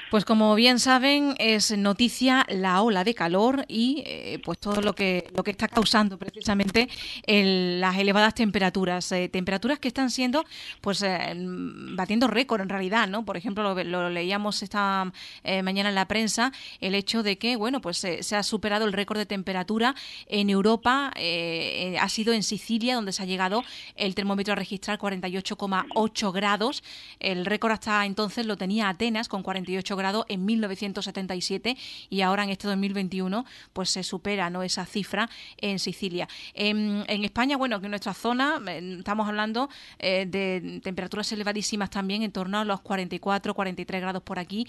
Pues como bien saben, es noticia la ola de calor y pues todo lo que está causando precisamente las elevadas temperaturas, temperaturas que están siendo pues batiendo récord en realidad, ¿no? Por ejemplo, lo leíamos esta mañana en la prensa, el hecho de que bueno, pues se ha superado el récord de temperatura en Europa, ha sido en Sicilia donde se ha llegado el termómetro a registrar 48,8 grados. El récord hasta entonces lo tenía Atenas con 48 grados en 1977 y ahora en este 2021 pues se supera, ¿no?, esa cifra en Sicilia. En España, bueno, que en nuestra zona estamos hablando de temperaturas elevadísimas también, en torno a los 44, 43 grados por aquí,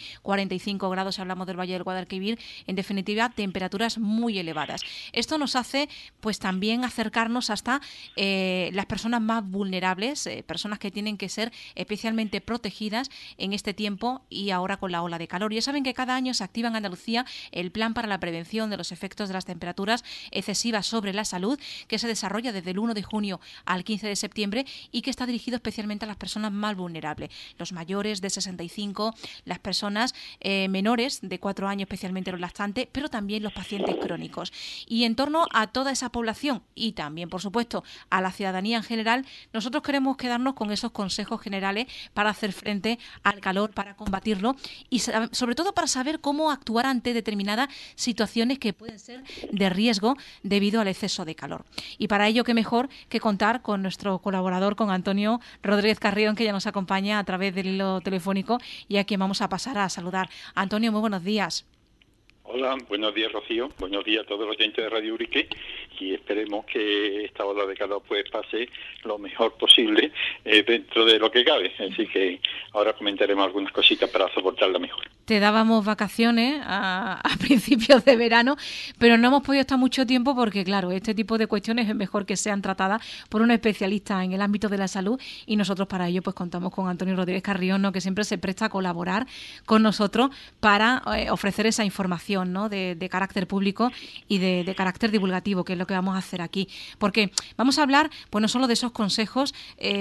45 grados si hablamos del Valle del Guadalquivir. En definitiva, temperaturas muy elevadas. Esto nos hace pues también acercarnos hasta las personas más vulnerables, personas que tienen que ser especialmente protegidas en este tiempo y ahora con la ola de calor. Ya saben que cada año se activa en Andalucía el Plan para la Prevención de los Efectos de las Temperaturas Excesivas sobre la Salud, que se desarrolla desde el 1 de junio al 15 de septiembre y que está dirigido especialmente a las personas más vulnerables, los mayores de 65, las personas menores de 4 años, especialmente los lactantes, pero también los pacientes crónicos. Y en torno a toda esa población y también, por supuesto, a la ciudadanía en general, nosotros queremos quedarnos con esos consejos generales para hacer frente al calor, para combatirlo y sobre todo para saber cómo actuar ante determinadas situaciones que pueden ser de riesgo debido al exceso de calor. Y para ello, qué mejor que contar con nuestro colaborador, con Antonio Rodríguez Carrión, que ya nos acompaña a través del hilo telefónico y a quien vamos a pasar a saludar. Antonio, muy buenos días. Hola, buenos días, Rocío. Buenos días a todos los oyentes de Radio Urique y esperemos que esta ola de calor pues pase lo mejor posible dentro de lo que cabe. Así que ahora comentaremos algunas cositas para soportarla mejor. Te dábamos vacaciones a principios de verano, pero no hemos podido estar mucho tiempo porque, claro, este tipo de cuestiones es mejor que sean tratadas por un especialista en el ámbito de la salud y nosotros para ello pues contamos con Antonio Rodríguez Carrión, ¿no?, que siempre se presta a colaborar con nosotros para ofrecer esa información, ¿no?, de carácter público y de carácter divulgativo, que es lo que vamos a hacer aquí. Porque vamos a hablar pues no solo de esos consejos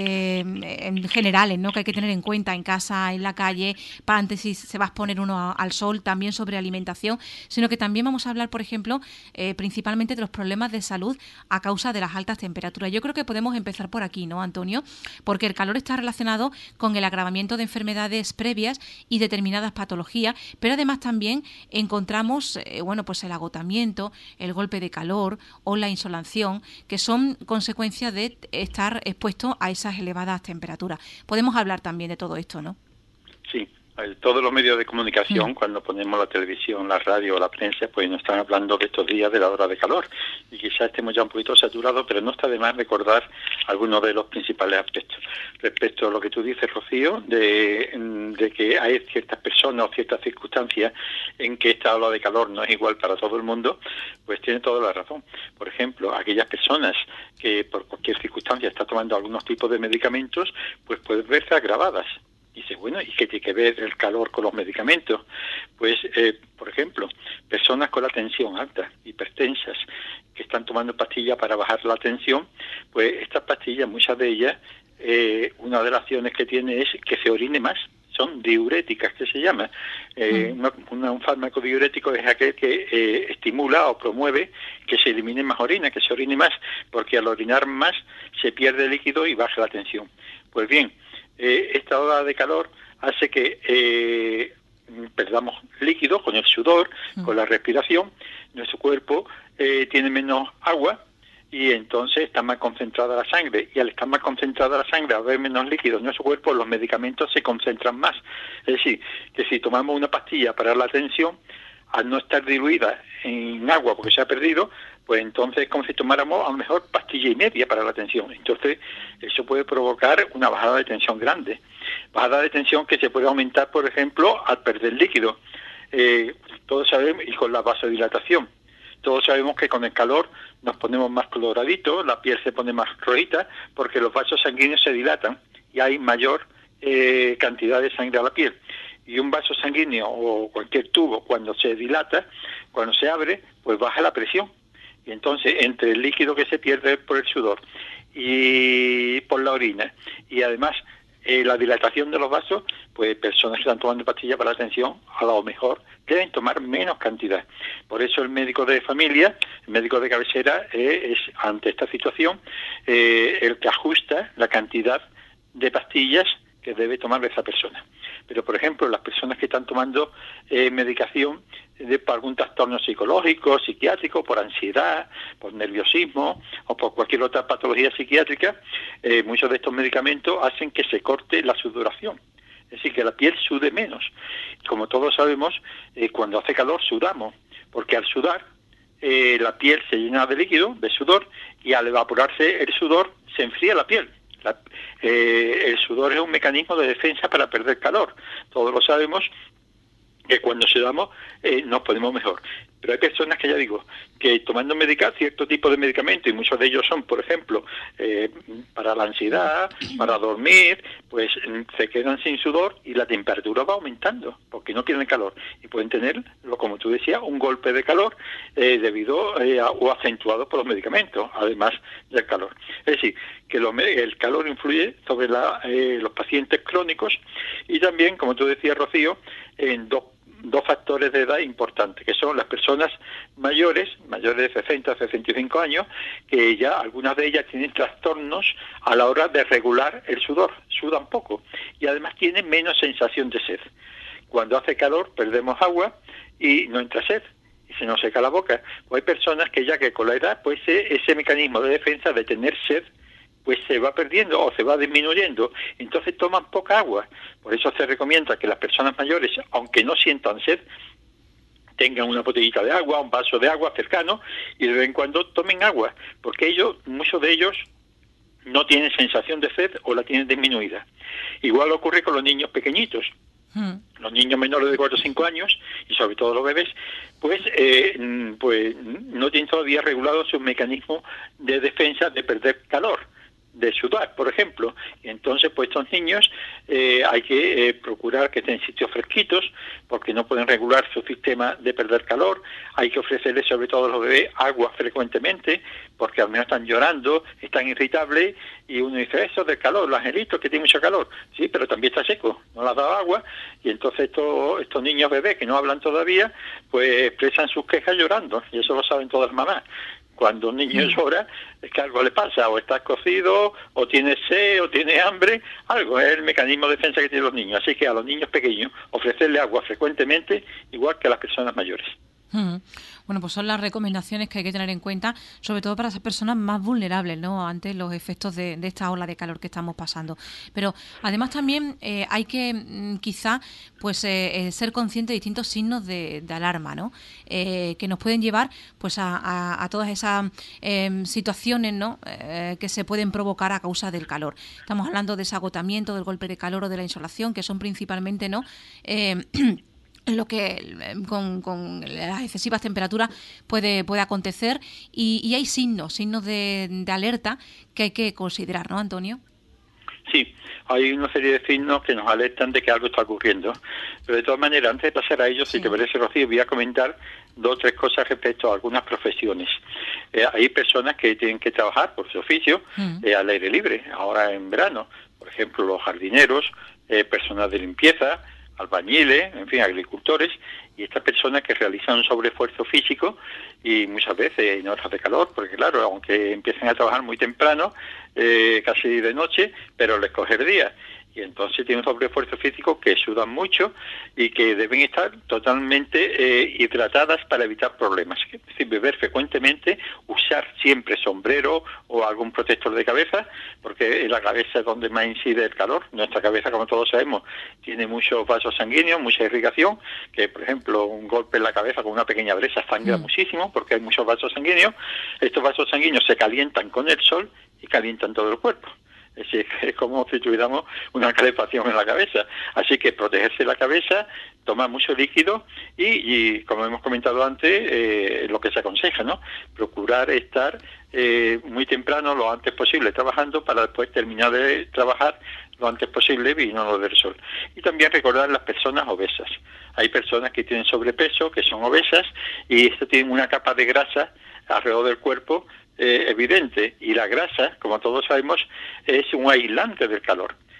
en generales, ¿no?, que hay que tener en cuenta en casa, en la calle, para antes si se va a exponer uno al sol, también sobre alimentación, sino que también vamos a hablar, por ejemplo, principalmente de los problemas de salud a causa de las altas temperaturas. Yo creo que podemos empezar por aquí, ¿no, Antonio? Porque el calor está relacionado con el agravamiento de enfermedades previas y determinadas patologías, pero además también encontramos, bueno, pues el agotamiento, el golpe de calor o la insolación, que son consecuencias de estar expuesto a esas elevadas temperaturas. Podemos hablar también de todo esto, ¿no? Sí. Todos los medios de comunicación, cuando ponemos la televisión, la radio o la prensa, pues nos están hablando de estos días de la hora de calor. Y quizás estemos ya un poquito saturados, pero no está de más recordar algunos de los principales aspectos. Respecto a lo que tú dices, Rocío, de que hay ciertas personas o ciertas circunstancias en que esta ola de calor no es igual para todo el mundo, pues tiene toda la razón. Por ejemplo, aquellas personas que por cualquier circunstancia están tomando algunos tipos de medicamentos, pues pueden verse agravadas. Dice, bueno, ¿y qué tiene que ver el calor con los medicamentos? Pues, por ejemplo, personas con la tensión alta, hipertensas, que están tomando pastillas para bajar la tensión, pues estas pastillas, muchas de ellas, una de las acciones que tiene es que se orine más. Son diuréticas, que se llama. Un fármaco diurético es aquel que estimula o promueve que se elimine más orina, que se orine más, porque al orinar más se pierde líquido y baja la tensión. Pues bien, esta ola de calor hace que perdamos líquido con el sudor, con la respiración. Nuestro cuerpo tiene menos agua y entonces está más concentrada la sangre. Y al estar más concentrada la sangre, al haber menos líquido en nuestro cuerpo, los medicamentos se concentran más. Es decir, que si tomamos una pastilla para la tensión, al no estar diluida en agua porque se ha perdido, pues entonces es como si tomáramos a lo mejor pastilla y media para la tensión. Entonces eso puede provocar una bajada de tensión grande. Bajada de tensión que se puede aumentar, por ejemplo, al perder líquido. Todos sabemos, y con la vasodilatación. Todos sabemos que con el calor nos ponemos más coloraditos, la piel se pone más rojita, porque los vasos sanguíneos se dilatan y hay mayor cantidad de sangre a la piel. Y un vaso sanguíneo o cualquier tubo, cuando se dilata, cuando se abre, pues baja la presión. Y entonces, entre el líquido que se pierde por el sudor y por la orina, y además la dilatación de los vasos, pues personas que están tomando pastillas para la tensión, a lo mejor deben tomar menos cantidad. Por eso el médico de familia, el médico de cabecera, es ante esta situación el que ajusta la cantidad de pastillas que debe tomar esa persona. Pero, por ejemplo, las personas que están tomando medicación por algún trastorno psicológico, psiquiátrico, por ansiedad, por nerviosismo o por cualquier otra patología psiquiátrica, muchos de estos medicamentos hacen que se corte la sudoración. Es decir, que la piel sude menos. Como todos sabemos, cuando hace calor sudamos, porque al sudar la piel se llena de líquido, de sudor, y al evaporarse el sudor se enfría la piel. El sudor es un mecanismo de defensa para perder calor. Todos lo sabemos, que cuando sudamos nos ponemos mejor. Pero hay personas que, ya digo, que tomando cierto tipo de medicamentos, y muchos de ellos son, por ejemplo, para la ansiedad, para dormir, pues se quedan sin sudor y la temperatura va aumentando, porque no tienen calor. Y pueden tener, como tú decías, un golpe de calor debido o acentuado por los medicamentos, además del calor. Es decir, que el calor influye sobre los pacientes crónicos y también, como tú decías, Rocío, en dos factores de edad importantes, que son las personas mayores de 60 a 65 años, que ya algunas de ellas tienen trastornos a la hora de regular el sudor, sudan poco, y además tienen menos sensación de sed. Cuando hace calor perdemos agua y no entra sed, y se nos seca la boca. O hay personas que ya que con la edad, pues ese mecanismo de defensa de tener sed, pues se va perdiendo o se va disminuyendo, entonces toman poca agua. Por eso se recomienda que las personas mayores, aunque no sientan sed, tengan una botellita de agua, un vaso de agua cercano, y de vez en cuando tomen agua, porque muchos de ellos no tienen sensación de sed o la tienen disminuida. Igual ocurre con los niños pequeñitos. Los niños menores de 4 o 5 años, y sobre todo los bebés, pues no tienen todavía regulado su mecanismo de defensa de perder calor, de sudar, por ejemplo. Y entonces, pues estos niños hay que procurar que estén en sitios fresquitos, porque no pueden regular su sistema de perder calor. Hay que ofrecerles, sobre todo a los bebés, agua frecuentemente, porque al menos están llorando, están irritables, y uno dice, eso del calor, los angelitos que tienen mucho calor. Sí, pero también está seco, no le has dado agua, y entonces estos niños bebés que no hablan todavía, pues expresan sus quejas llorando, y eso lo saben todas las mamás. Cuando un niño llora, es que algo le pasa, o está cocido, o tiene sed, o tiene hambre, algo, es el mecanismo de defensa que tienen los niños. Así que a los niños pequeños ofrecerle agua frecuentemente, igual que a las personas mayores. Bueno, pues son las recomendaciones que hay que tener en cuenta, sobre todo para esas personas más vulnerables, ¿no?, ante los efectos de esta ola de calor que estamos pasando. Pero además también hay que quizá pues ser conscientes de distintos signos de alarma, ¿no?, que nos pueden llevar pues a todas esas situaciones, ¿no?, que se pueden provocar a causa del calor. Estamos hablando de ese agotamiento, del golpe de calor o de la insolación, que son principalmente, ¿no?, lo que con las excesivas temperaturas puede acontecer, y hay signos de alerta que hay que considerar, ¿no, Antonio? Sí, hay una serie de signos que nos alertan de que algo está ocurriendo. Pero de todas maneras, antes de pasar a ellos, si te parece, Rocío, voy a comentar 2 o 3 cosas respecto a algunas profesiones. Hay personas que tienen que trabajar por su oficio al aire libre, ahora en verano. Por ejemplo, los jardineros, personas de limpieza, albañiles, en fin, agricultores, y estas personas que realizan un sobreesfuerzo físico y muchas veces en horas de calor, porque claro, aunque empiecen a trabajar muy temprano, casi de noche, pero les coge el día. Y entonces tienen un sobreesfuerzo físico, que sudan mucho y que deben estar totalmente hidratadas para evitar problemas. Es decir, beber frecuentemente, usar siempre sombrero o algún protector de cabeza, porque en la cabeza es donde más incide el calor. Nuestra cabeza, como todos sabemos, tiene muchos vasos sanguíneos, mucha irrigación, que por ejemplo un golpe en la cabeza con una pequeña brisa sangra muchísimo, porque hay muchos vasos sanguíneos. Estos vasos sanguíneos se calientan con el sol y calientan todo el cuerpo. Es decir, es como si tuviéramos una calefacción en la cabeza. Así que protegerse la cabeza, tomar mucho líquido y como hemos comentado antes, lo que se aconseja, ¿no?, procurar estar muy temprano, lo antes posible, trabajando, para después terminar de trabajar lo antes posible y no lo del sol. Y también recordar las personas obesas. Hay personas que tienen sobrepeso, que son obesas, y esto tienen una capa de grasa alrededor del cuerpo evidente, y la grasa, como todos sabemos, es un aislante del calor.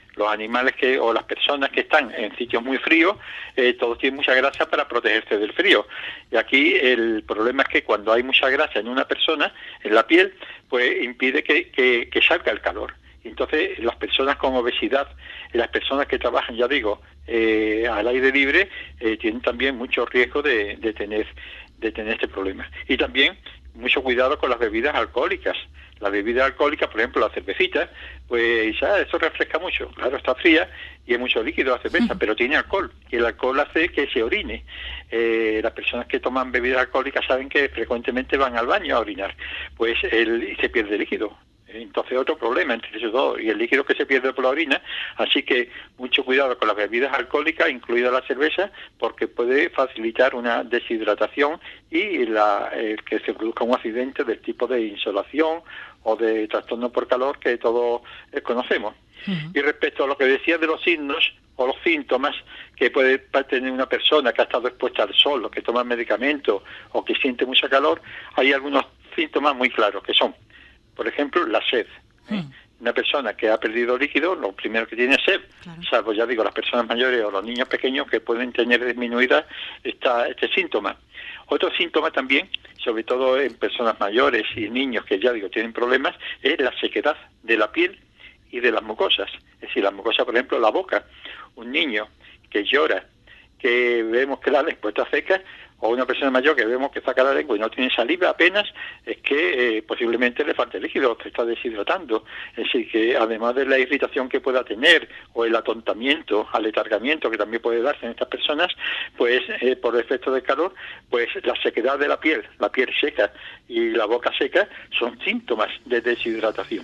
los animales o las personas que están en sitios muy fríos, todos tienen mucha grasa para protegerse del frío. Y aquí el problema es que cuando hay mucha grasa en una persona, en la piel, pues impide que salga el calor. Entonces, las personas con obesidad, las personas que trabajan, ya digo, al aire libre, tienen también mucho riesgo de tener este problema. Y también mucho cuidado con las bebidas alcohólicas. La bebida alcohólica, por ejemplo, la cervecita, pues ya eso refresca mucho. Claro, está fría y hay mucho líquido la cerveza, pero tiene alcohol. Y el alcohol hace que se orine. Las personas que toman bebidas alcohólicas saben que frecuentemente van al baño a orinar. Pues y se pierde líquido. Entonces otro problema entre esos dos, y el líquido que se pierde por la orina. Así que mucho cuidado con las bebidas alcohólicas, incluida la cerveza, porque puede facilitar una deshidratación y que se produzca un accidente del tipo de insolación o de trastorno por calor que todos conocemos. Y respecto a lo que decía de los signos o los síntomas que puede tener una persona que ha estado expuesta al sol, o que toma medicamentos, o que siente mucha calor, hay algunos síntomas muy claros, que son, por ejemplo, la sed. Una persona que ha perdido líquido, lo primero que tiene es sed, claro. Salvo, ya digo, las personas mayores o los niños pequeños que pueden tener disminuida este síntoma. Otro síntoma también, sobre todo en personas mayores y niños que, ya digo, tienen problemas, es la sequedad de la piel y de las mucosas. Es decir, las mucosas, por ejemplo, la boca. Un niño que llora, que vemos que la lengua está seca, o una persona mayor que vemos que saca la lengua y no tiene saliva apenas, es que posiblemente le falte líquido, se está deshidratando. Es decir, que además de la irritación que pueda tener, o el atontamiento, aletargamiento que también puede darse en estas personas, pues por efecto del calor, pues la sequedad de la piel seca y la boca seca, son síntomas de deshidratación.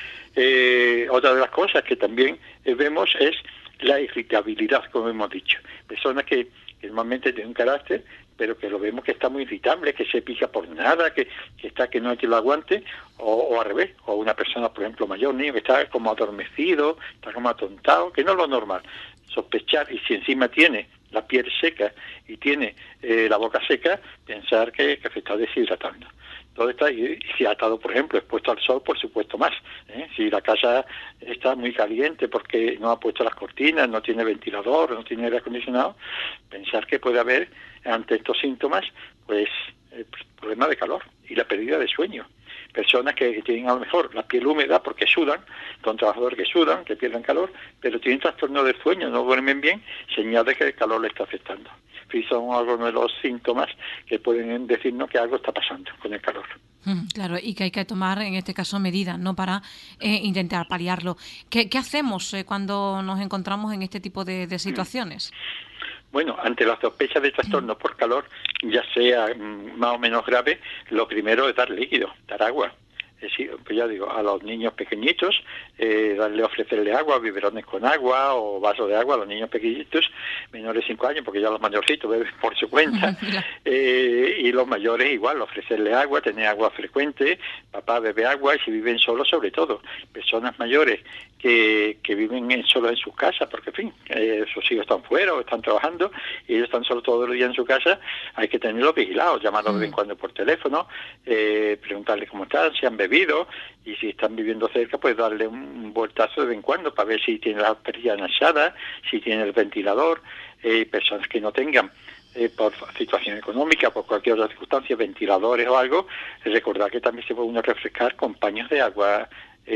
Otra de las cosas que también vemos es la irritabilidad, como hemos dicho. Personas que normalmente tienen un carácter, pero que lo vemos que está muy irritable, que se pica por nada, que no hay quien lo aguante, o al revés, o una persona, por ejemplo, mayor, niño, que está como adormecido, está como atontado, que no es lo normal. Sospechar, y si encima tiene la piel seca y tiene la boca seca, pensar que se está deshidratando. Todo está, y si ha estado, por ejemplo, expuesto al sol, por supuesto más. Si la casa está muy caliente porque no ha puesto las cortinas, no tiene ventilador, no tiene aire acondicionado, pensar que puede haber, ante estos síntomas, pues el problema de calor y la pérdida de sueño. Personas que tienen a lo mejor la piel húmeda porque sudan, son trabajadores que sudan, que pierden calor, pero tienen trastorno del sueño, no duermen bien, señal de que el calor le está afectando. Y son algunos de los síntomas que pueden decirnos que algo está pasando con el calor. Claro, y que hay que tomar, en este caso, medidas, ¿no?, para intentar paliarlo. ¿Qué hacemos cuando nos encontramos en este tipo de situaciones? Bueno, ante la sospecha de trastorno por calor, ya sea más o menos grave, lo primero es dar líquido, dar agua. Es decir, pues ya digo, a los niños pequeñitos, ofrecerle agua, biberones con agua o vasos de agua a los niños pequeñitos, menores de 5 años, porque ya los mayorcitos beben por su cuenta, y los mayores igual, ofrecerle agua, tener agua frecuente, papá bebe agua, y si viven solos, sobre todo, personas mayores que viven solos en sus casas, porque en fin, sus hijos están fuera o están trabajando, y ellos están solos todo el día en su casa, hay que tenerlos vigilados, llamarlos de vez en cuando por teléfono, preguntarles cómo están, si han bebido, y si están viviendo cerca, pues darle un vueltazo de vez en cuando para ver si tiene la perilla alzada, si tiene el ventilador. Personas que no tengan, por situación económica, por cualquier otra circunstancia, ventiladores o algo, recordar que también se puede uno refrescar con paños de agua,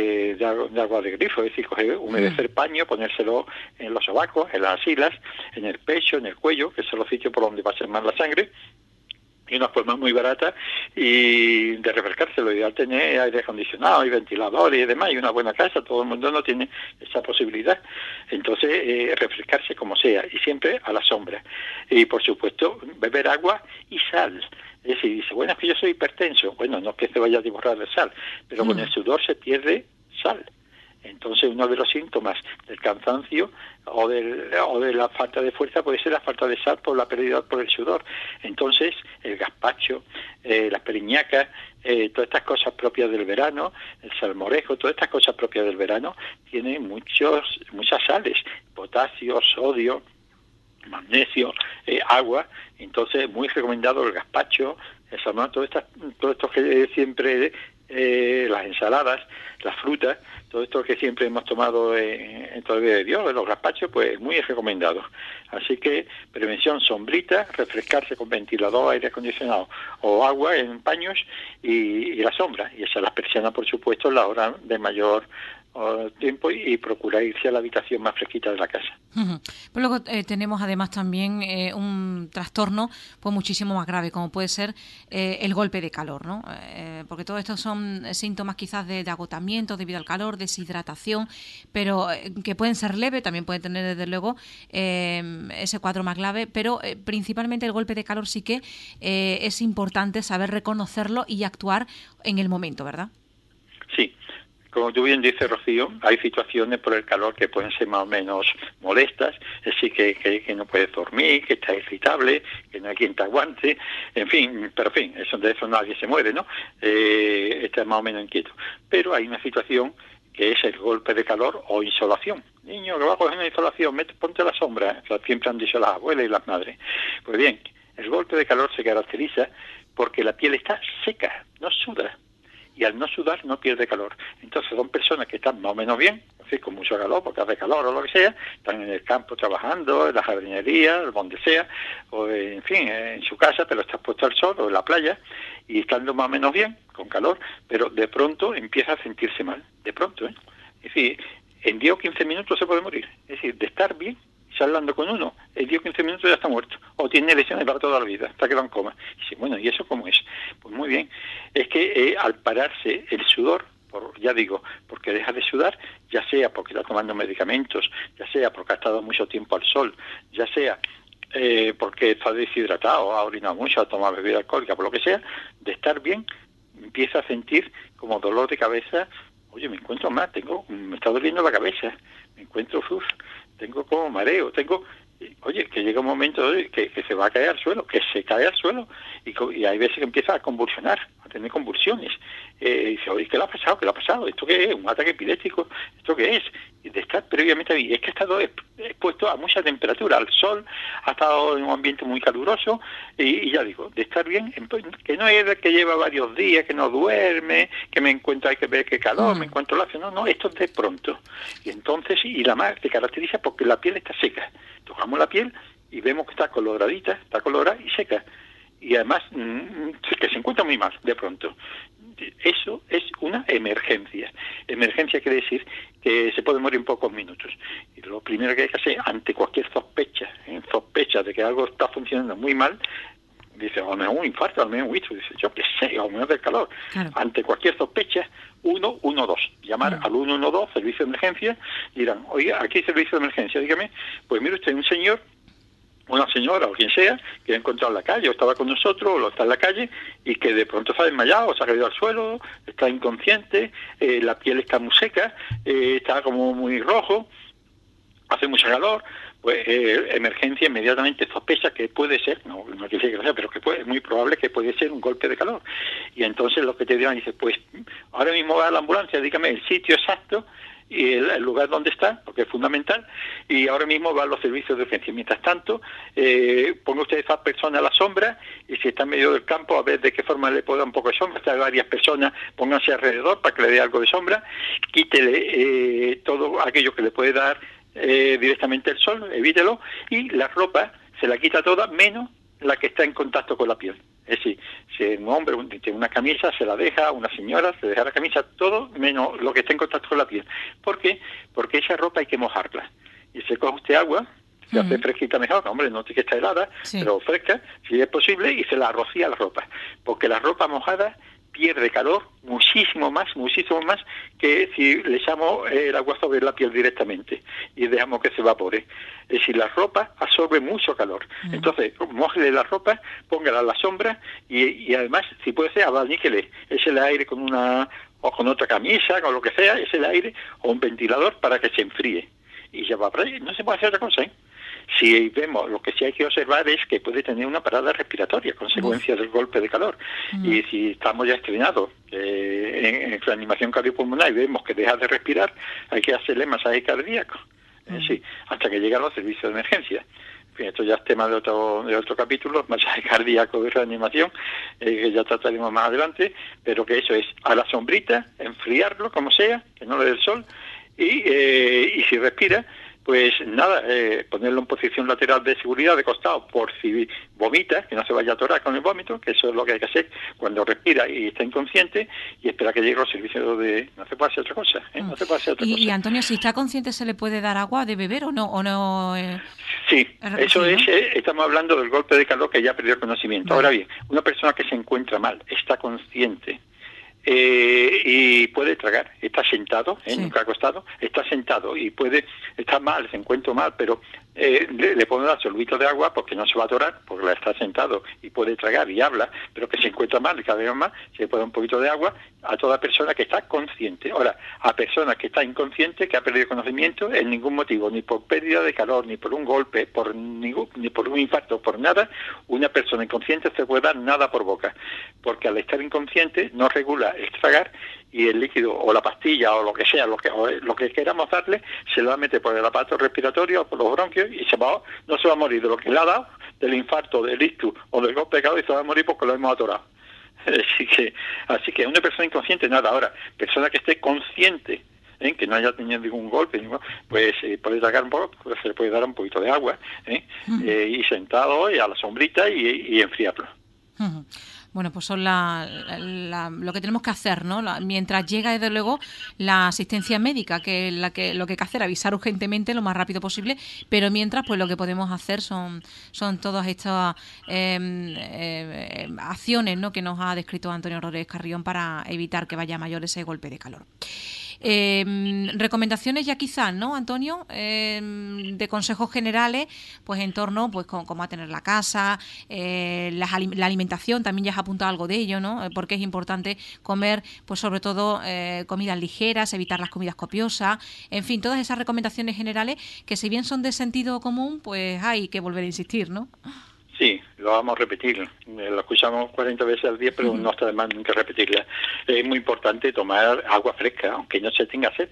de agua de grifo, es decir, coger, humedecer el paño, ponérselo en los sobacos, en las axilas, en el pecho, en el cuello, que son los sitios por donde va a ser más la sangre, y una forma muy barata y de refrescarse. Lo ideal tener aire acondicionado y ventiladores y demás, y una buena casa. Todo el mundo no tiene esa posibilidad. Entonces, refrescarse como sea, y siempre a la sombra. Y por supuesto, beber agua y sal. Es decir, dice, bueno, es que yo soy hipertenso. Bueno, no es que se vaya a divorrar de sal, pero con el sudor se pierde sal. Entonces, uno de los síntomas del cansancio o de la falta de fuerza puede ser la falta de sal por la pérdida por el sudor. Entonces, el gazpacho, las periñacas, todas estas cosas propias del verano, el salmorejo, todas estas cosas propias del verano tienen muchas sales, potasio, sodio, magnesio, agua. Entonces, muy recomendado el gazpacho, el salmón, todo esto que siempre las ensaladas, las frutas, todo esto que siempre hemos tomado en todo el día de Dios, los gazpachos, pues muy recomendado. Así que prevención, sombrita, refrescarse con ventilador, aire acondicionado o agua en paños y la sombra. Y esa las persianas, por supuesto, en la hora de mayor tiempo y procurar irse a la habitación más fresquita de la casa. Pues luego tenemos además también un trastorno pues muchísimo más grave, como puede ser el golpe de calor, ¿no? Porque todos estos son síntomas quizás de agotamiento debido al calor, deshidratación, pero que pueden ser leves, también pueden tener desde luego ese cuadro más grave, pero principalmente el golpe de calor sí que es importante saber reconocerlo y actuar en el momento, ¿verdad? Sí. Como tú bien dices, Rocío, hay situaciones por el calor que pueden ser más o menos molestas, es decir, que no puedes dormir, que estás irritable, que no hay quien te aguante, en fin, pero en fin, de eso nadie se muere, ¿no? Estás más o menos inquieto. Pero hay una situación que es el golpe de calor o insolación. Niño, que va a coger una insolación, ponte a la sombra, siempre han dicho las abuelas y las madres. Pues bien, el golpe de calor se caracteriza porque la piel está seca, no suda. Y al no sudar no pierde calor. Entonces son personas que están más o menos bien, así con mucho calor, porque hace calor o lo que sea, están en el campo trabajando, en la jardinería, donde sea, o en fin, en su casa, pero estás puesto al sol o en la playa, y estando más o menos bien, con calor, pero de pronto empieza a sentirse mal, de pronto, ¿eh? Es decir, en 10 o 15 minutos se puede morir. Es decir, de estar bien, hablando con uno, en 10 o 15 minutos ya está muerto, o tiene lesiones para toda la vida, hasta queda en coma. Y dice, bueno, ¿y eso cómo es? Pues muy bien, es que al pararse el sudor, ya digo, porque deja de sudar, ya sea porque está tomando medicamentos, ya sea porque ha estado mucho tiempo al sol, ya sea porque está deshidratado, ha orinado mucho, ha tomado bebida alcohólica, por lo que sea, de estar bien, empieza a sentir como dolor de cabeza. Oye, me encuentro mal, me está doliendo la cabeza, me encuentro tengo como mareo, oye, que llega un momento que se va a caer al suelo, que se cae al suelo, y hay veces que empieza a convulsionar, a tener convulsiones. Y dice, oye, ¿qué le ha pasado? ¿Qué le ha pasado? ¿Esto qué es? ¿Un ataque epiléptico? ¿Esto qué es? Y de estar previamente ahí, es que ha estado expuesto a mucha temperatura, al sol, ha estado en un ambiente muy caluroso, y ya digo, de estar bien, que no es que lleva varios días, que no duerme, que me encuentro, hay que ver qué calor, me encuentro lacio, no, esto es de pronto. Y entonces, y la más se caracteriza porque la piel está seca. Tocamos la piel y vemos que está coloradita, está colorada y seca. Y además, que se encuentra muy mal, de pronto. Eso es una emergencia. Emergencia quiere decir que se puede morir en pocos minutos. Y lo primero que hay que hacer, ante cualquier sospecha de que algo está funcionando muy mal, dice, a lo mejor un infarto, a lo mejor un huicho, dice, yo qué sé, a lo mejor del calor. Claro. Ante cualquier sospecha, 112, llamar al 112, servicio de emergencia, y dirán, oiga, aquí servicio de emergencia, dígame, pues mire usted, un señor, una señora o quien sea, que ha encontrado en la calle, o estaba con nosotros, o está en la calle, y que de pronto se ha desmayado, se ha caído al suelo, está inconsciente, la piel está muy seca, está como muy rojo, hace mucho calor, pues emergencia inmediatamente sospecha que puede ser, no quiere decir que no sea, pero que es muy probable que puede ser un golpe de calor. Y entonces lo que te dirán, dice, pues ahora mismo va a la ambulancia, dígame el sitio exacto y el lugar donde está, porque es fundamental, y ahora mismo van los servicios de urgencia. Mientras tanto, ponga usted a esa persona a la sombra, y si está en medio del campo, a ver de qué forma le puede dar un poco de sombra. Si hay varias personas, pónganse alrededor para que le dé algo de sombra, quítele todo aquello que le puede dar directamente el sol, evítelo, y la ropa se la quita toda, menos la que está en contacto con la piel. Es decir, si un hombre tiene una camisa, se la deja, una señora se deja la camisa, todo menos lo que está en contacto con la piel. ¿Por qué? Porque esa ropa hay que mojarla. Y se coge usted agua, se hace fresquita mejor, hombre, no tiene que estar helada, sí, pero fresca, si es posible, y se la rocía la ropa. Porque la ropa mojada pierde calor muchísimo más que si le echamos el agua sobre la piel directamente y dejamos que se evapore. Es decir, la ropa absorbe mucho calor. Entonces, mójele la ropa, póngala a la sombra y además, si puede ser, abaníquele, échele aire con una o con otra camisa, con lo que sea, échele aire o un ventilador para que se enfríe. Y ya va, no se puede hacer otra cosa, ¿eh? Si vemos, lo que sí hay que observar es que puede tener una parada respiratoria, consecuencia del golpe de calor. Y si estamos ya estrenados en reanimación cardiopulmonar y vemos que deja de respirar, hay que hacerle masaje cardíaco, sí, hasta que lleguen los servicios de emergencia. fin, esto ya es tema de otro capítulo, masaje cardíaco y reanimación, que ya trataremos más adelante, pero que eso es a la sombrita, enfriarlo como sea, que no le dé el sol, y si respira, pues nada, ponerlo en posición lateral de seguridad, de costado, por si vomita, que no se vaya a atorar con el vómito, que eso es lo que hay que hacer cuando respira y está inconsciente, y espera que llegue los servicios de... No se puede hacer otra cosa, no se puede hacer otra cosa. Y Antonio, si está consciente, ¿se le puede dar agua de beber o no? Sí, eso es, estamos hablando del golpe de calor que ya perdió el conocimiento. Vale. Ahora bien, una persona que se encuentra mal, está consciente, y puede tragar, está sentado, nunca acostado, está sentado y puede estar mal, se encuentra mal, pero le pone un sorbito de agua porque no se va a atorar, porque la está sentado y puede tragar y habla, pero que se encuentra mal y cada vez más, se le pone un poquito de agua a toda persona que está consciente. Ahora, a personas que está inconsciente, que ha perdido conocimiento, en ningún motivo, ni por pérdida de calor, ni por un golpe, ni por un infarto, por nada, una persona inconsciente se puede dar nada por boca, porque al estar inconsciente no regula el tragar y el líquido o la pastilla o lo que sea, lo que queramos darle, se lo va a meter por el aparato respiratorio o por los bronquios y no se va a morir de lo que le ha dado, del infarto, del ictus o del golpe de calor, y se va a morir porque lo hemos atorado. Así que una persona inconsciente, nada. Ahora, persona que esté consciente, que no haya tenido ningún golpe, pues puede tragar un poco, pues se le puede dar un poquito de agua, y sentado y a la sombrita y enfriarlo. Bueno, pues son lo que tenemos que hacer, ¿no? Mientras llega, desde luego, la asistencia médica, que lo que hay que hacer, avisar urgentemente lo más rápido posible, pero mientras, pues lo que podemos hacer son todas estas acciones, ¿no?, que nos ha descrito Antonio Rodríguez Carrión para evitar que vaya a mayor ese golpe de calor. Recomendaciones ya quizás, ¿no, Antonio? De consejos generales, pues en torno, pues cómo a tener la casa, la alimentación, también ya has apuntado algo de ello, ¿no? Porque es importante comer, pues sobre todo comidas ligeras, evitar las comidas copiosas, en fin, todas esas recomendaciones generales que si bien son de sentido común, pues hay que volver a insistir, ¿no? Sí, lo vamos a repetir. Lo escuchamos 40 veces al día, pero no está de más nunca repetirla. Es muy importante tomar agua fresca, aunque no se tenga sed.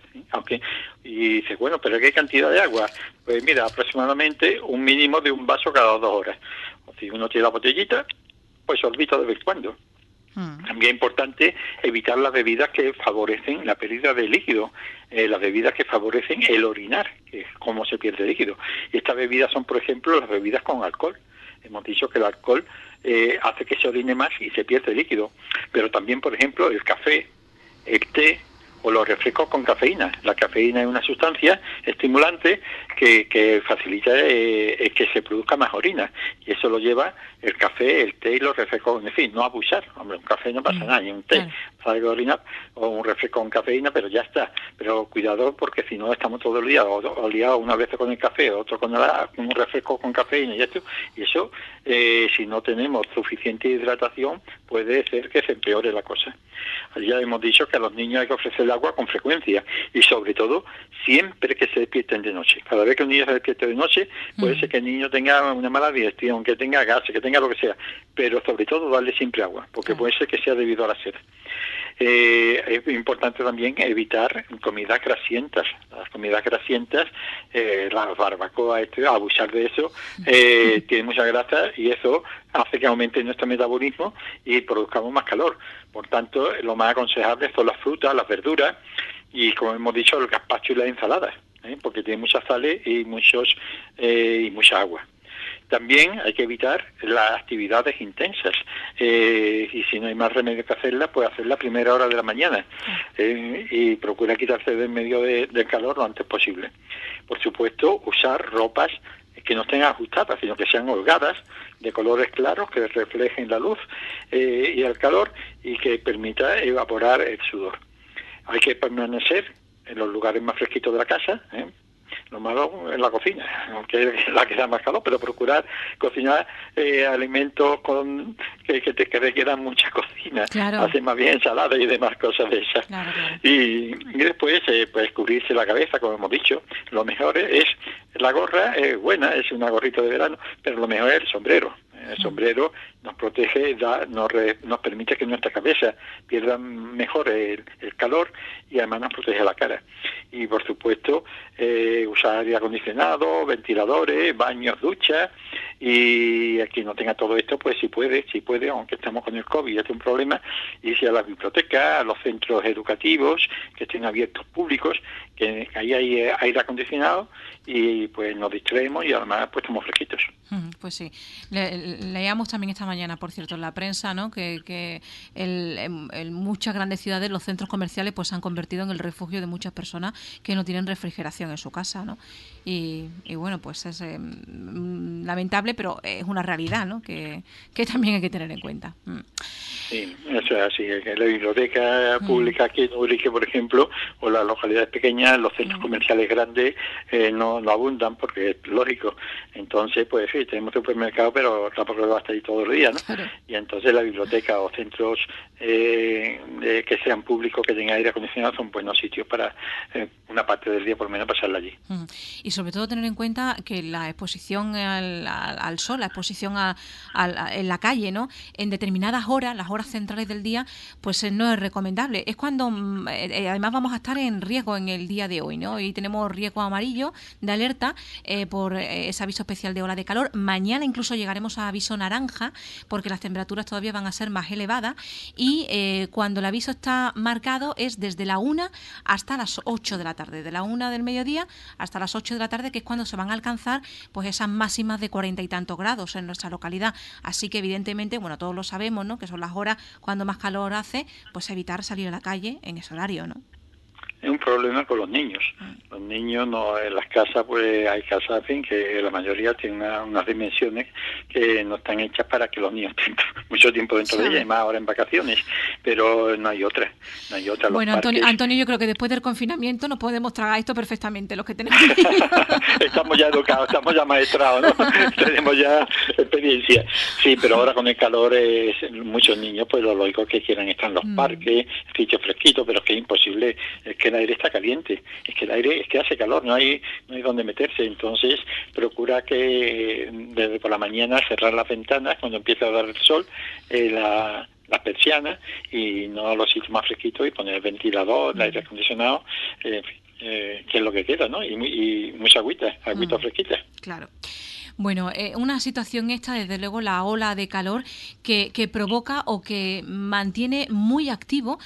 Y dices, bueno, ¿pero qué cantidad de agua? Pues mira, aproximadamente un mínimo de un vaso cada 2 horas. O si uno tiene la botellita, pues sorbito de vez en cuando. También es importante evitar las bebidas que favorecen la pérdida de líquido, las bebidas que favorecen el orinar, que es cómo se pierde líquido. Y estas bebidas son, por ejemplo, las bebidas con alcohol. Hemos dicho que el alcohol hace que se orine más y se pierde líquido. Pero también, por ejemplo, el café, el té o los refrescos con cafeína. La cafeína es una sustancia estimulante que facilita que se produzca más orina. Y eso lo lleva el café, el té y los refrescos. En fin, no abusar. Hombre, un café no pasa nada, ni un té. Sabe que orinar, o un refresco con cafeína, pero ya está. Pero cuidado, porque si no estamos todo el día o liados una vez con el café, otro con un refresco con cafeína y esto. Y eso, si no tenemos suficiente hidratación, puede ser que se empeore la cosa. Ya hemos dicho que a los niños hay que ofrecerle agua con frecuencia y sobre todo siempre que se despierten de noche. Cada vez que un niño se despierte de noche, puede ser que el niño tenga una mala digestión, que tenga gases, que tenga lo que sea, pero sobre todo darle siempre agua, porque puede ser que sea debido a la sed. Es importante también evitar comidas grasientas. Las comidas grasientas, las barbacoas, abusar de eso, tiene mucha grasa y eso hace que aumente nuestro metabolismo y produzcamos más calor. Por tanto, lo más aconsejable son las frutas, las verduras y, como hemos dicho, el gazpacho y las ensaladas, porque tiene muchas sales y mucha agua. También hay que evitar las actividades intensas y si no hay más remedio que hacerla, pues hacerla a primera hora de la mañana y procura quitarse del medio del calor lo antes posible. Por supuesto, usar ropas que no estén ajustadas, sino que sean holgadas, de colores claros, que reflejen la luz y el calor y que permita evaporar el sudor. Hay que permanecer en los lugares más fresquitos de la casa, lo malo es la cocina, aunque es la que da más calor, pero procurar cocinar alimentos que requieran mucha cocina, hacer más bien ensaladas y demás cosas de esas. Claro. Y después pues cubrirse la cabeza, como hemos dicho. Lo mejor es la gorra, es buena, es una gorrita de verano, pero lo mejor es el sombrero. El sombrero nos protege, nos permite que nuestra cabeza pierda mejor el calor y además nos protege la cara. Y por supuesto, usar aire acondicionado, ventiladores, baños, duchas, y a quien no tenga todo esto, pues si puede, aunque estamos con el COVID, es un problema, irse a las bibliotecas, a los centros educativos que estén abiertos públicos, que ahí hay aire acondicionado y pues nos distraemos y además pues estamos fresquitos. Pues sí. Leíamos también esta mañana, por cierto, en la prensa, ¿no? que en muchas grandes ciudades los centros comerciales pues se han convertido en el refugio de muchas personas que no tienen refrigeración en su casa, ¿no? Y bueno, pues es lamentable, pero es una realidad, ¿no? que también hay que tener en cuenta. Sí, eso es así. En la biblioteca pública aquí en Ubrique, por ejemplo, o las localidades pequeñas, los centros comerciales grandes no abundan, porque es lógico. Entonces, pues sí, tenemos supermercado, pero tampoco va a estar ahí todo el día, ¿no? Claro. Y entonces la biblioteca o centros que sean públicos, que tengan aire acondicionado, son buenos sitios para una parte del día por lo menos pasarla allí. Y sobre todo tener en cuenta que la exposición al sol, la exposición en la calle, ¿no? En determinadas horas, las horas centrales del día, pues no es recomendable. Es cuando además vamos a estar en riesgo en el día de hoy, ¿no? Hoy tenemos riesgo amarillo de alerta por ese aviso especial de ola de calor. Mañana incluso llegaremos a aviso naranja porque las temperaturas todavía van a ser más elevadas y cuando el aviso está marcado es desde la 1 hasta las 8 de la tarde, de la 1 del mediodía hasta las 8 de la tarde, que es cuando se van a alcanzar pues esas máximas de 40 y tantos grados en nuestra localidad. Así que evidentemente, bueno, todos lo sabemos, ¿no? Que son las horas cuando más calor hace, pues evitar salir a la calle en ese horario, ¿no? Es un problema con los niños. Los niños, no, en las casas, pues hay casas, en fin, que la mayoría tienen unas dimensiones que no están hechas para que los niños estén mucho tiempo dentro de ellas, y más ahora en vacaciones, pero no hay otra. Bueno, Antonio, yo creo que después del confinamiento nos podemos tragar esto perfectamente, los que tenemos. Estamos ya educados, estamos ya maestrados, ¿no? Tenemos ya experiencia. Sí, pero ahora con el calor, muchos niños, pues lo lógico es que quieran estar en los parques, sitios fresquitos, pero es que es imposible, es que el aire está caliente, es que el aire es que hace calor, no hay donde meterse. Entonces procura que desde por la mañana cerrar las ventanas cuando empieza a dar el sol, las persianas, y no los sitios más fresquitos, y poner el ventilador, el aire acondicionado, que es lo que queda, ¿no? Y mucha agüita fresquita. Claro. Bueno, una situación esta, desde luego, la ola de calor que provoca o que mantiene muy activo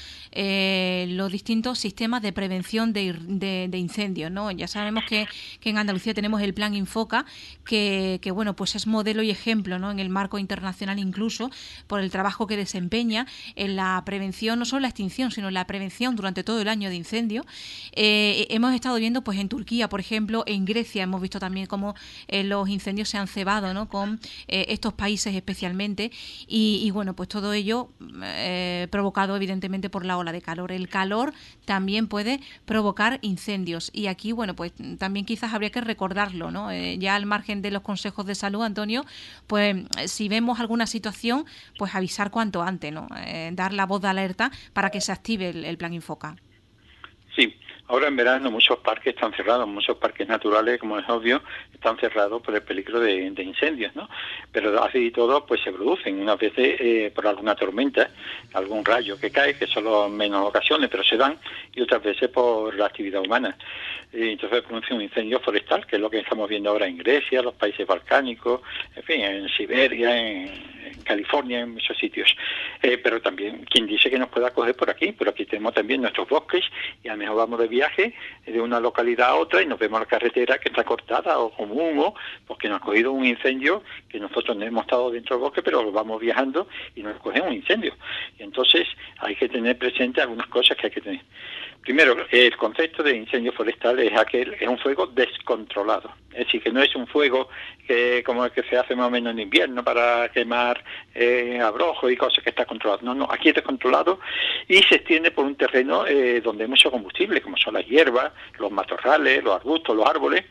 los distintos sistemas de prevención de incendios, ¿no? Ya sabemos que en Andalucía tenemos el Plan Infoca, que bueno, pues es modelo y ejemplo, ¿no? En el marco internacional, incluso por el trabajo que desempeña en la prevención, no solo la extinción, sino en la prevención durante todo el año de incendio. Hemos estado viendo, pues en Turquía, por ejemplo, en Grecia hemos visto también cómo los incendios se han cebado, ¿no? Con estos países especialmente, y bueno, pues todo ello provocado evidentemente por la ola de calor. El calor también puede provocar incendios, y aquí, bueno, pues también quizás habría que recordarlo, ¿no? Ya al margen de los consejos de salud, Antonio, pues si vemos alguna situación, pues avisar cuanto antes, ¿no? Dar la voz de alerta para que se active el Plan Infoca. Sí. Ahora en verano muchos parques están cerrados, muchos parques naturales, como es obvio, están cerrados por el peligro de incendios, ¿no? Pero así y todo, pues se producen unas veces por alguna tormenta, algún rayo que cae, que solo en menos ocasiones, pero se dan, y otras veces por la actividad humana. Y entonces produce un incendio forestal, que es lo que estamos viendo ahora en Grecia, los países balcánicos, en fin, en Siberia, en California, en muchos sitios. Pero también, quien dice que nos pueda coger por aquí, pero aquí tenemos también nuestros bosques, y a lo mejor vamos de viaje de una localidad a otra y nos vemos la carretera que está cortada o con humo, porque nos ha cogido un incendio, que nosotros no hemos estado dentro del bosque, pero vamos viajando y nos cogemos un incendio. Y entonces hay que tener presente algunas cosas que hay que tener. Primero, el concepto de incendio forestal es un fuego descontrolado. Es decir, que no es un fuego como el que se hace más o menos en invierno para quemar abrojos y cosas, que está controlado. No, aquí es descontrolado y se extiende por un terreno donde hay mucho combustible, como son las hierbas, los matorrales, los arbustos, los árboles.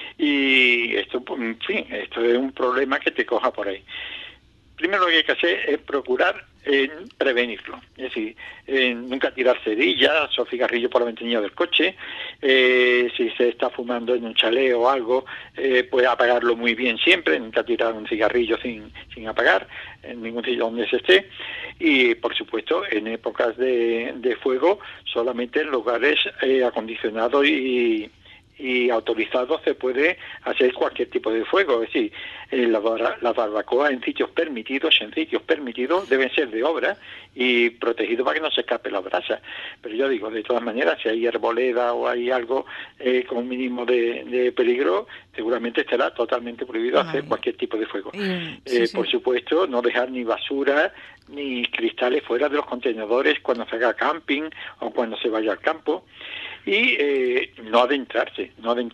Y esto, en fin, esto es un problema que te coja por ahí. Primero lo que hay que hacer es procurar prevenirlo. Es decir, nunca tirar cerillas o cigarrillos por la ventanilla del coche. Si se está fumando en un chalet o algo, pues apagarlo muy bien siempre, nunca tirar un cigarrillo sin apagar en ningún sitio donde se esté. Y por supuesto, en épocas de fuego, solamente en lugares acondicionados y autorizados se puede hacer cualquier tipo de fuego. Es decir, las barbacoas en sitios permitidos deben ser de obra y protegidos para que no se escape la brasa. Pero yo digo, de todas maneras, si hay arboleda o hay algo con un mínimo de peligro, seguramente estará totalmente prohibido hacer cualquier tipo de fuego. Por supuesto, no dejar ni basura ni cristales fuera de los contenedores cuando se haga camping o cuando se vaya al campo. Y no adentrarse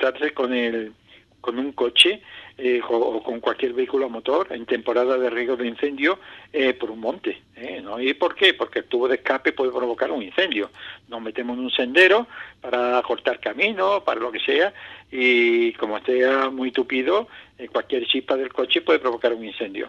con un coche o con cualquier vehículo a motor en temporada de riesgo de incendio por un monte, ¿no? ¿Y por qué? Porque el tubo de escape puede provocar un incendio. Nos metemos en un sendero para cortar camino, para lo que sea, y como esté muy tupido, cualquier chispa del coche puede provocar un incendio.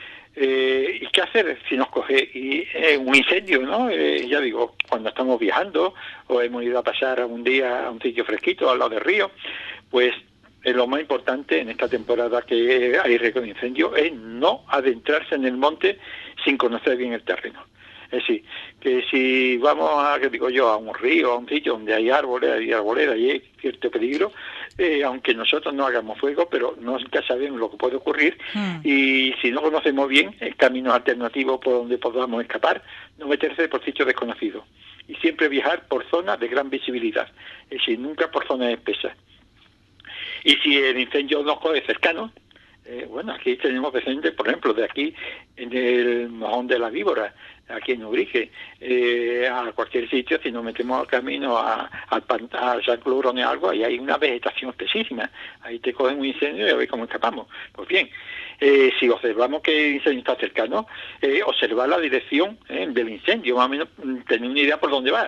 ¿Y qué hacer si nos coge un incendio, ¿no? Ya digo, cuando estamos viajando o hemos ido a pasar un día a un sitio fresquito al lado del río, pues lo más importante en esta temporada que hay riesgo de incendio es no adentrarse en el monte sin conocer bien el terreno. Es decir, que si vamos a un río, a un sitio donde hay árboles, hay arboleda y hay cierto peligro, aunque nosotros no hagamos fuego, pero nunca sabemos lo que puede ocurrir, y si no conocemos bien el camino alternativo por donde podamos escapar, no meterse por sitios desconocidos. Y siempre viajar por zonas de gran visibilidad, es decir, nunca por zonas espesas. Y si el incendio nos coge cercano, aquí tenemos presente, por ejemplo, de aquí, en el Mojón de la Víbora, aquí en Ubrique, a cualquier sitio, si nos metemos al camino a San Clorón o algo, ahí hay una vegetación espesísima, ahí te cogen un incendio y a ver cómo escapamos. Pues bien, si observamos que el incendio está cercano, observar la dirección del incendio, más o menos tener una idea por dónde va,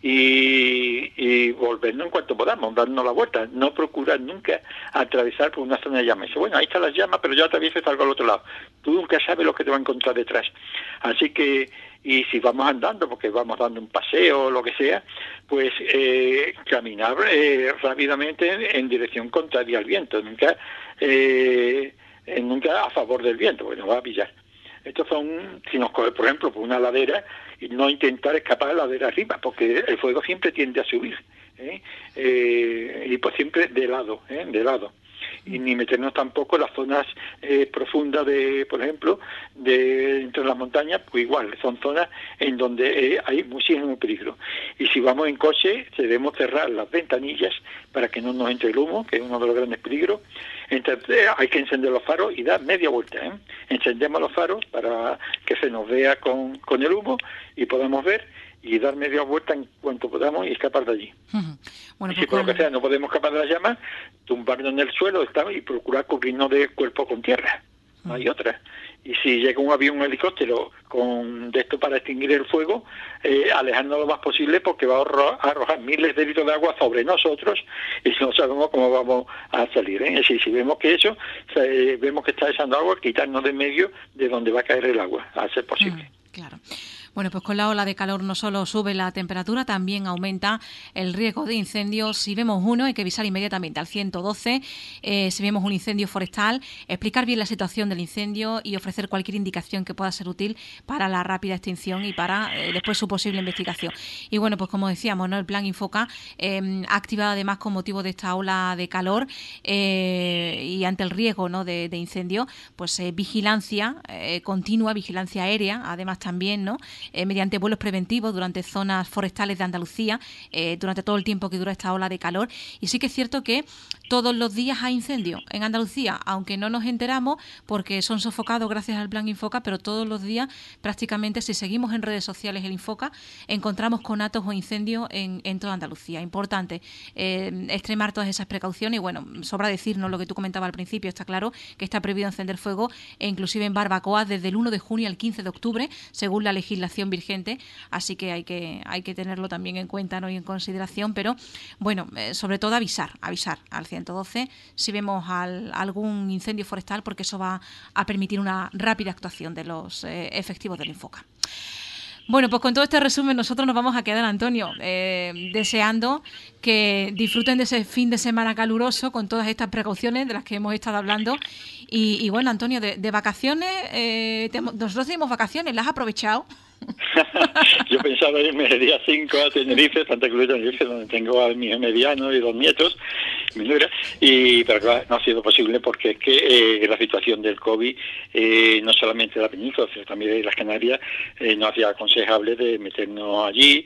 y volvernos en cuanto podamos, darnos la vuelta, no procurar nunca atravesar por una zona de llamas. Bueno, ahí están las llamas, pero yo atravieso y salgo al otro lado. Tú nunca sabes lo que te va a encontrar detrás. Así que, y si vamos andando, porque vamos dando un paseo o lo que sea, pues caminar rápidamente en dirección contraria al viento, nunca a favor del viento, porque nos va a pillar. Estos son, si nos coge, por ejemplo, por una ladera, y no intentar escapar de la ladera arriba, porque el fuego siempre tiende a subir, y pues siempre de lado. Y ni meternos tampoco en las zonas profundas por ejemplo, dentro de las montañas, pues igual, son zonas en donde hay muchísimo peligro. Y si vamos en coche, debemos cerrar las ventanillas para que no nos entre el humo, que es uno de los grandes peligros. Entonces hay que encender los faros y dar media vuelta, Encendemos los faros para que se nos vea con el humo y podamos ver, y dar media vuelta en cuanto podamos y escapar de allí. Bueno, y si por lo que sea no podemos escapar de las llamas, tumbarnos en el suelo y procurar cubrirnos de cuerpo con tierra. No hay otra. Y si llega un avión, un helicóptero de esto para extinguir el fuego, alejarnos lo más posible, porque va a arrojar miles de litros de agua sobre nosotros y no sabemos cómo vamos a salir. Es decir, si vemos que vemos que está echando agua, quitarnos de medio de donde va a caer el agua, a ser posible. Claro. Bueno, pues con la ola de calor no solo sube la temperatura, también aumenta el riesgo de incendios. Si vemos uno, hay que avisar inmediatamente al 112. Si vemos un incendio forestal, explicar bien la situación del incendio y ofrecer cualquier indicación que pueda ser útil para la rápida extinción y para después su posible investigación. Y bueno, pues como decíamos, ¿no? El Plan Infoca ha activado además con motivo de esta ola de calor y ante el riesgo, ¿no? de incendio, pues vigilancia continua, vigilancia aérea, además también, ¿no? Mediante vuelos preventivos durante zonas forestales de Andalucía, durante todo el tiempo que dura esta ola de calor. Y sí que es cierto que todos los días hay incendios en Andalucía, aunque no nos enteramos porque son sofocados gracias al Plan Infoca, pero todos los días prácticamente, si seguimos en redes sociales el Infoca, encontramos conatos o incendios en toda Andalucía. Importante extremar todas esas precauciones. Y bueno, sobra decirnos lo que tú comentabas al principio, está claro que está prohibido encender fuego, e inclusive en barbacoas desde el 1 de junio al 15 de octubre, según la legislación legislación vigente, así que hay que tenerlo también en cuenta, ¿no? Y en consideración, pero bueno, sobre todo avisar al 112 si vemos algún incendio forestal, porque eso va a permitir una rápida actuación de los efectivos del Infoca. Bueno, pues con todo este resumen nosotros nos vamos a quedar, Antonio, deseando que disfruten de ese fin de semana caluroso con todas estas precauciones de las que hemos estado hablando. Y bueno, Antonio, de vacaciones, nosotros tenemos vacaciones, ¿las has aprovechado? Yo pensaba irme el día 5 a Tenerife, Santa Cruz de Tenerife, donde tengo a mi mediano y 2 nietos, mi nuera, pero claro, no ha sido posible porque es que la situación del COVID, no solamente en la península, sino también en las Canarias, no hacía aconsejable de meternos allí.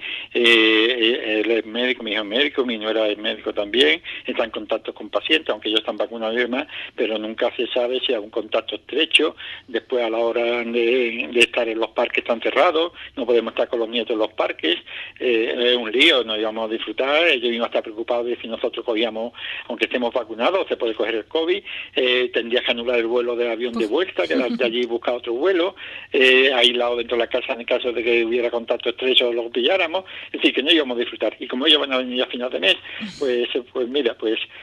Él es médico, mi hijo es médico, mi nuera es médico también, está en contacto con pacientes, aunque ellos están vacunados y demás, pero nunca se sabe si hay un contacto estrecho. Después, a la hora de estar en los parques, están cerrados, no podemos estar con los nietos en los parques, es un lío, no íbamos a disfrutar. Ellos iban a estar preocupados de si nosotros cogíamos, aunque estemos vacunados, se puede coger el COVID, tendrías que anular el vuelo del avión de vuelta, quedarte allí y buscar otro vuelo, aislado dentro de la casa en el caso de que hubiera contacto estrecho o lo pilláramos, es decir, que no íbamos a disfrutar. Y como ellos van a venir a final de mes, pues mira,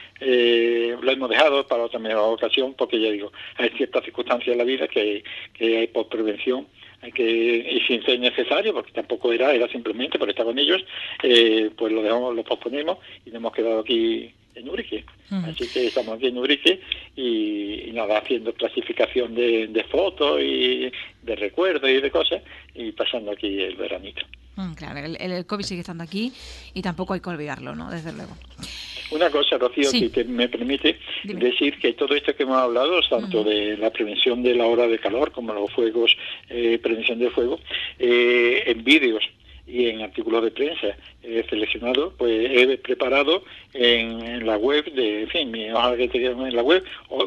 lo hemos dejado para otra mejor ocasión, porque ya digo, hay ciertas circunstancias en la vida que hay por prevención, y si es necesario, porque tampoco era simplemente por estar con ellos, pues lo posponemos y nos hemos quedado aquí en Ubrique. Así que estamos aquí en Ubrique y nada, haciendo clasificación de fotos y de recuerdos y de cosas, y pasando aquí el veranito. Claro, el COVID sigue estando aquí y tampoco hay que olvidarlo, ¿no? Desde luego. Una cosa, Rocío, sí, que me permite dime, decir que todo esto que hemos hablado, tanto de la prevención de la ola de calor como los fuegos, prevención de fuego, en vídeos y en artículos de prensa seleccionados, pues he preparado en la web mi hoja que tenemos en la web,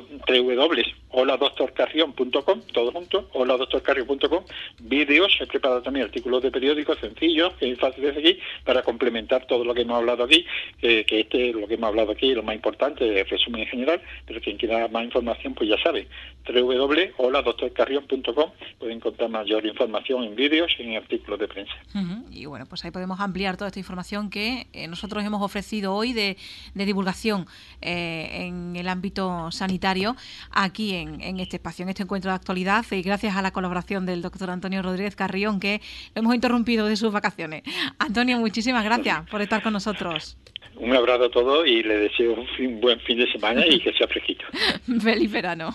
www.holadoctorcarrión.com, todo junto, holadoctorcarrión.com, vídeos, he preparado también artículos de periódicos sencillos, que es fácil de seguir, para complementar todo lo que hemos hablado aquí, que lo que hemos hablado aquí es lo más importante, el resumen en general, pero quien quiera más información, pues ya sabe, www.holadoctorcarrión.com, pueden encontrar mayor información en vídeos y en artículos de prensa. Y bueno, pues ahí podemos ampliar toda esta información que nosotros hemos ofrecido hoy de divulgación en el ámbito sanitario aquí en este espacio, en este encuentro de actualidad, y gracias a la colaboración del doctor Antonio Rodríguez Carrión, que lo hemos interrumpido de sus vacaciones. Antonio, muchísimas gracias por estar con nosotros. Un abrazo a todos y le deseo un buen fin de semana y que sea fresquito. Feliz verano.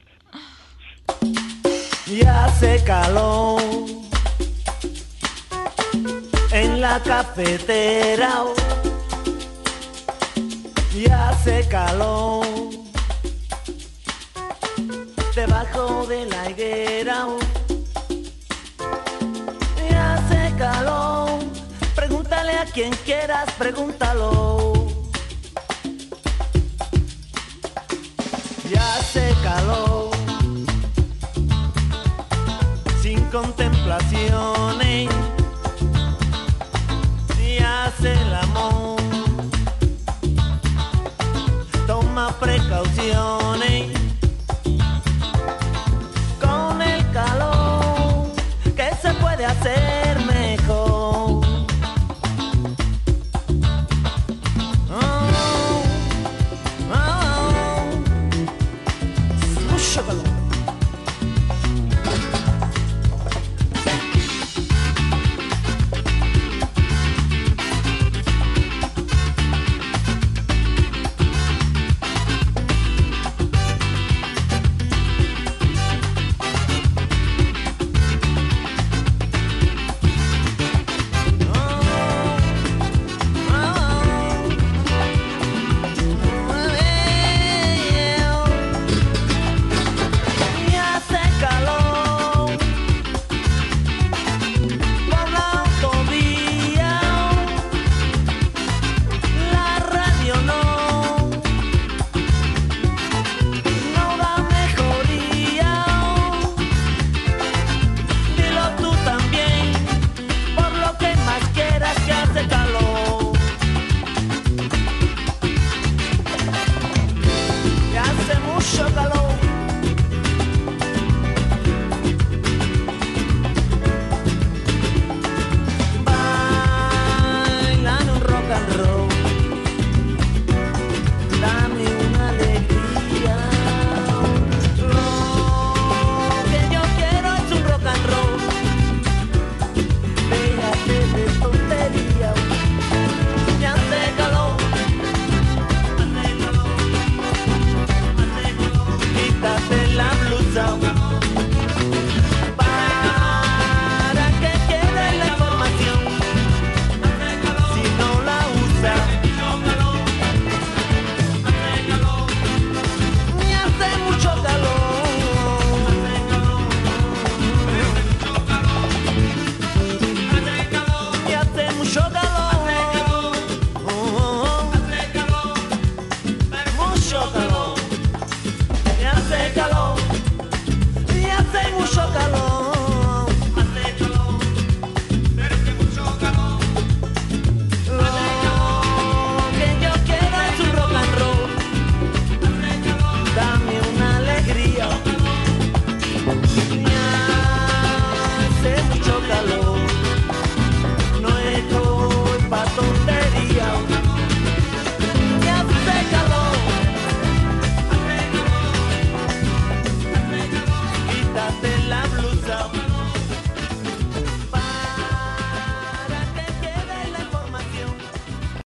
Ya hace calor en la cafetera, ya hace calor debajo de la higuera, ya hace calor, pregúntale a quien quieras, pregúntalo. Ya hace calor sin contemplaciones, hace el amor, toma precauciones.